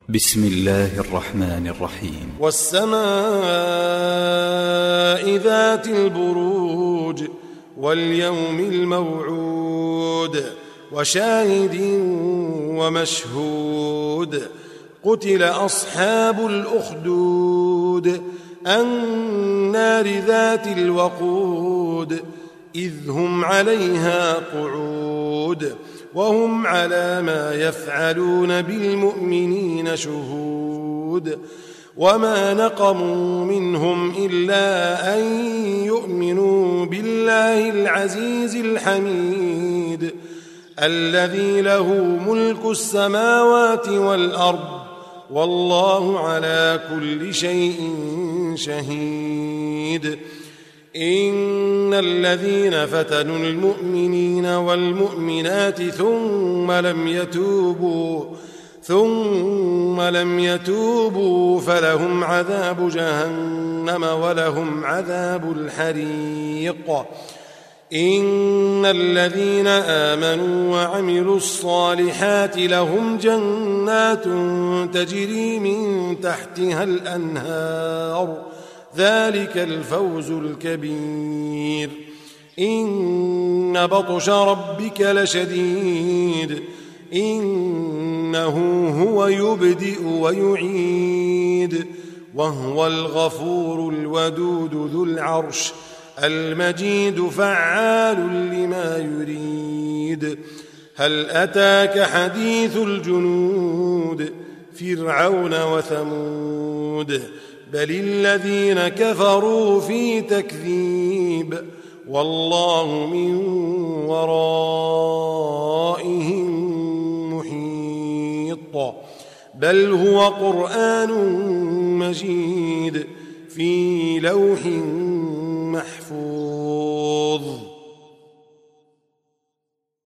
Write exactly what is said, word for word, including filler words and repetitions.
بسم الله الرحمن الرحيم. والسماء ذات البروج واليوم الموعود وشاهد ومشهود قتل أصحاب الأخدود النار ذات الوقود إذ هم عليها قعود وهم على ما يفعلون بالمؤمنين شهود وما نقموا منهم إلا أن يؤمنوا بالله العزيز الحميد الذي له ملك السماوات والأرض والله على كل شيء شهيد. إن الذين فتنوا المؤمنين والمؤمنات ثم لم يتوبوا ثم لم يتوبوا فلهم عذاب جهنم ولهم عذاب الحريق. إن الذين آمنوا وعملوا الصالحات لهم جنات تجري من تحتها الأنهار ذلك الفوز الكبير. إن بطش ربك لشديد إنه هو يبدئ ويعيد وهو الغفور الودود ذو العرش المجيد فعال لما يريد. هل أتاك حديث الجنود فرعون وثمود بل الذين كفروا في تكذيب والله من ورائهم محيط. بل هو قرآن مجيد في لوح محفوظ.